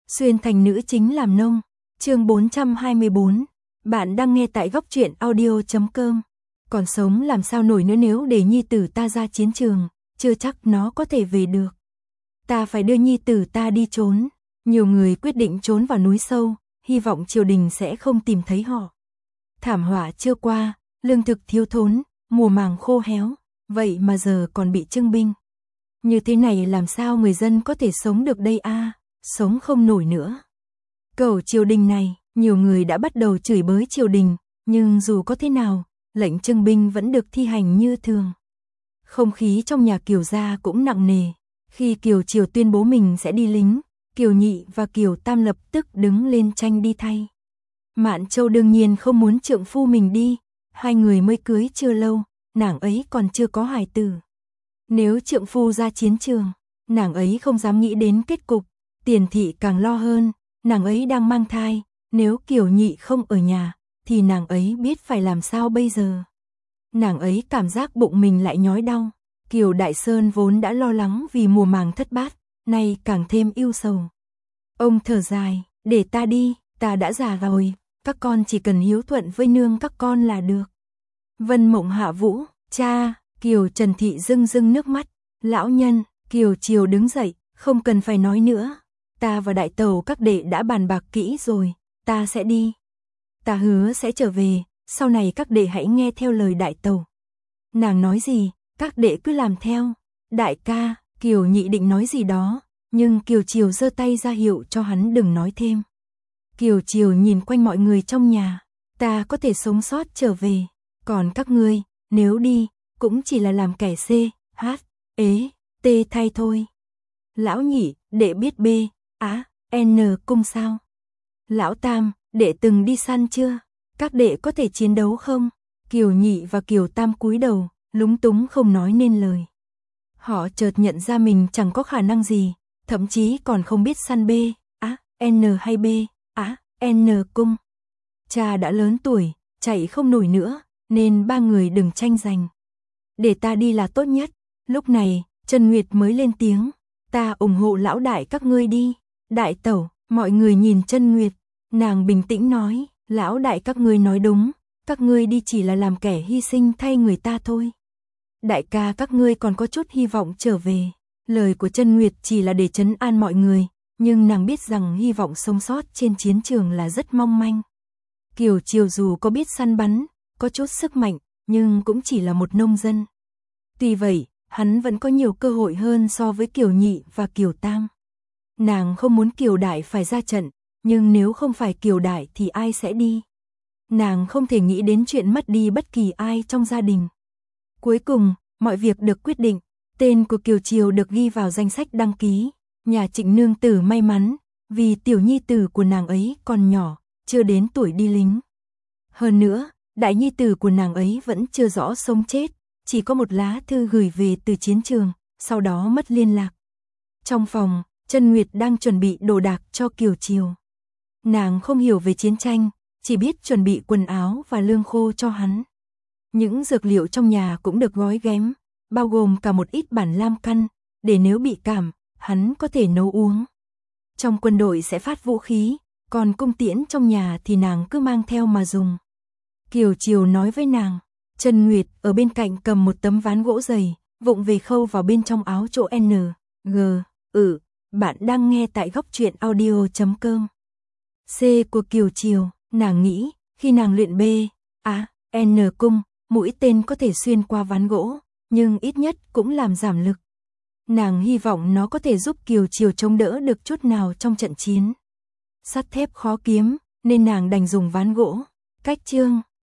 Xuyên thành nữ chính làm nông. Chương 424. Bạn đang nghe tại góc truyện audio.com. Còn sống làm sao nổi nữa, nếu để nhi tử ta ra chiến trường, chưa chắc nó có thể về được. Ta phải đưa nhi tử ta đi trốn. Nhiều người quyết định trốn vào núi sâu, hy vọng triều đình sẽ không tìm thấy họ. Thảm họa chưa qua, lương thực thiếu thốn, mùa màng khô héo, vậy mà giờ còn bị trưng binh. Như thế này làm sao người dân có thể sống được đây a? Sống không nổi nữa. Cầu triều đình này, nhiều người đã bắt đầu chửi bới triều đình, nhưng dù có thế nào, lệnh trưng binh vẫn được thi hành như thường. Không khí trong nhà Kiều gia cũng nặng nề. Khi Kiều Triều tuyên bố mình sẽ đi lính, Kiều Nhị và Kiều Tam lập tức đứng lên tranh đi thay. Mạn Châu đương nhiên không muốn trượng phu mình đi, hai người mới cưới chưa lâu, nàng ấy còn chưa có hài tử. Nếu trượng phu ra chiến trường, nàng ấy không dám nghĩ đến kết cục, Tiền thị càng lo hơn, nàng ấy đang mang thai, nếu Kiều Nhị không ở nhà, thì nàng ấy biết phải làm sao bây giờ. Nàng ấy cảm giác bụng mình lại nhói đau. Kiều Đại Sơn vốn đã lo lắng vì mùa màng thất bát, nay càng thêm ưu sầu. Ông thở dài, để ta đi, ta đã già rồi, các con chỉ cần hiếu thuận với nương các con là được. Vân Mộng hạ vũ, cha, Kiều Trần Thị rưng rưng nước mắt. Lão nhân, Kiều Triều đứng dậy, không cần phải nói nữa. Ta và đại tẩu các đệ đã bàn bạc kỹ rồi, ta sẽ đi. Ta hứa sẽ trở về, sau này các đệ hãy nghe theo lời đại tẩu. Nàng nói gì, các đệ cứ làm theo. Đại ca, Kiều Nhị định nói gì đó, nhưng Kiều Triều giơ tay ra hiệu cho hắn đừng nói thêm. Kiều Triều nhìn quanh mọi người trong nhà, ta có thể sống sót trở về, còn các ngươi, nếu đi, cũng chỉ là làm kẻ C, H, ế, T thay thôi. Lão Nhị, đệ biết B, Á, N cung sao? Lão Tam, đệ từng đi săn chưa? Các đệ có thể chiến đấu không? Kiều Nhị và Kiều Tam cúi đầu, lúng túng không nói nên lời. Họ chợt nhận ra mình chẳng có khả năng gì, thậm chí còn không biết săn B, Á, N hay B, Á, N cung. Cha đã lớn tuổi, chạy không nổi nữa, nên ba người đừng tranh giành. Để ta đi là tốt nhất. Lúc này, Trần Nguyệt mới lên tiếng, ta ủng hộ lão đại các ngươi đi. Đại tẩu, mọi người nhìn Trần Nguyệt, nàng bình tĩnh nói, lão đại các ngươi nói đúng, các ngươi đi chỉ là làm kẻ hy sinh thay người ta thôi. Đại ca các ngươi còn có chút hy vọng trở về. Lời của Trần Nguyệt chỉ là để trấn an mọi người, nhưng nàng biết rằng hy vọng sống sót trên chiến trường là rất mong manh. Kiều Triều dù có biết săn bắn, có chút sức mạnh, nhưng cũng chỉ là một nông dân. Tuy vậy, hắn vẫn có nhiều cơ hội hơn so với Kiều Nhị và Kiều Tam. Nàng không muốn Kiều Đại phải ra trận, nhưng nếu không phải Kiều Đại thì ai sẽ đi? Nàng không thể nghĩ đến chuyện mất đi bất kỳ ai trong gia đình. Cuối cùng, mọi việc được quyết định, tên của Kiều Triều được ghi vào danh sách đăng ký. Nhà Trịnh nương tử may mắn, vì tiểu nhi tử của nàng ấy còn nhỏ, chưa đến tuổi đi lính. Hơn nữa, đại nhi tử của nàng ấy vẫn chưa rõ sống chết, chỉ có một lá thư gửi về từ chiến trường, sau đó mất liên lạc. Trong phòng, Trần Nguyệt đang chuẩn bị đồ đạc cho Kiều Triều. Nàng không hiểu về chiến tranh, chỉ biết chuẩn bị quần áo và lương khô cho hắn. Những dược liệu trong nhà cũng được gói ghém, bao gồm cả một ít bản lam căn, để nếu bị cảm, hắn có thể nấu uống. Trong quân đội sẽ phát vũ khí, còn cung tiễn trong nhà thì nàng cứ mang theo mà dùng. Kiều Triều nói với nàng, Trần Nguyệt ở bên cạnh cầm một tấm ván gỗ dày, vụng về khâu vào bên trong áo chỗ N, G, bạn đang nghe tại góc truyện audio.com. C của Kiều Triều, nàng nghĩ, khi nàng luyện B, A, N cung, mũi tên có thể xuyên qua ván gỗ, nhưng ít nhất cũng làm giảm lực. Nàng hy vọng nó có thể giúp Kiều Triều chống đỡ được chút nào trong trận chiến. Sắt thép khó kiếm, nên nàng đành dùng ván gỗ. Cách chương